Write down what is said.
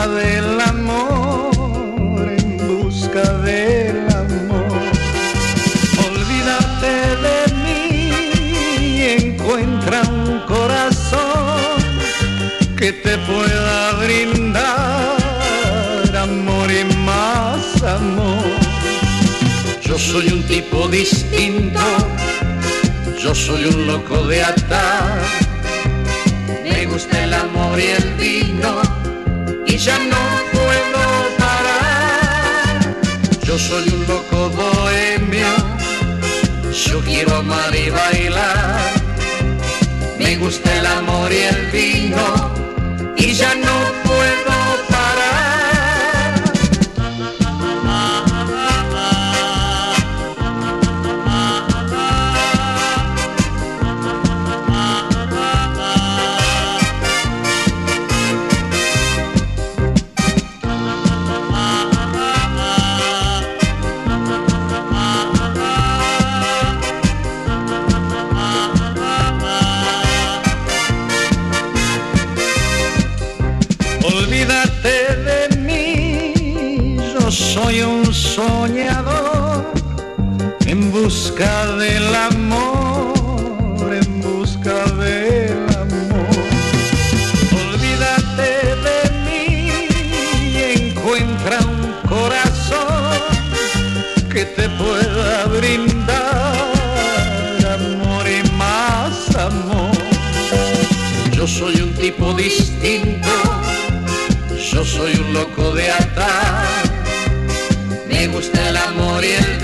busca del amor, en busca del amor. Olvídate de mí y encuentra un corazón que te pueda brindar amor y más amor. Yo soy un tipo distinto, yo soy un loco de atar. Me gusta el amor y el vino y ya no puedo parar. Yo soy un loco bohemio, yo quiero amar y bailar. Me gusta el amor y el vino y ya no puedo parar. Olvídate de mí, yo soy un soñador en busca del amor, en busca del amor. Olvídate de mí y encuentra un corazón que te pueda brindar amor y más amor. Yo soy un tipo distinto, yo soy un loco de atar. Me gusta el amor y el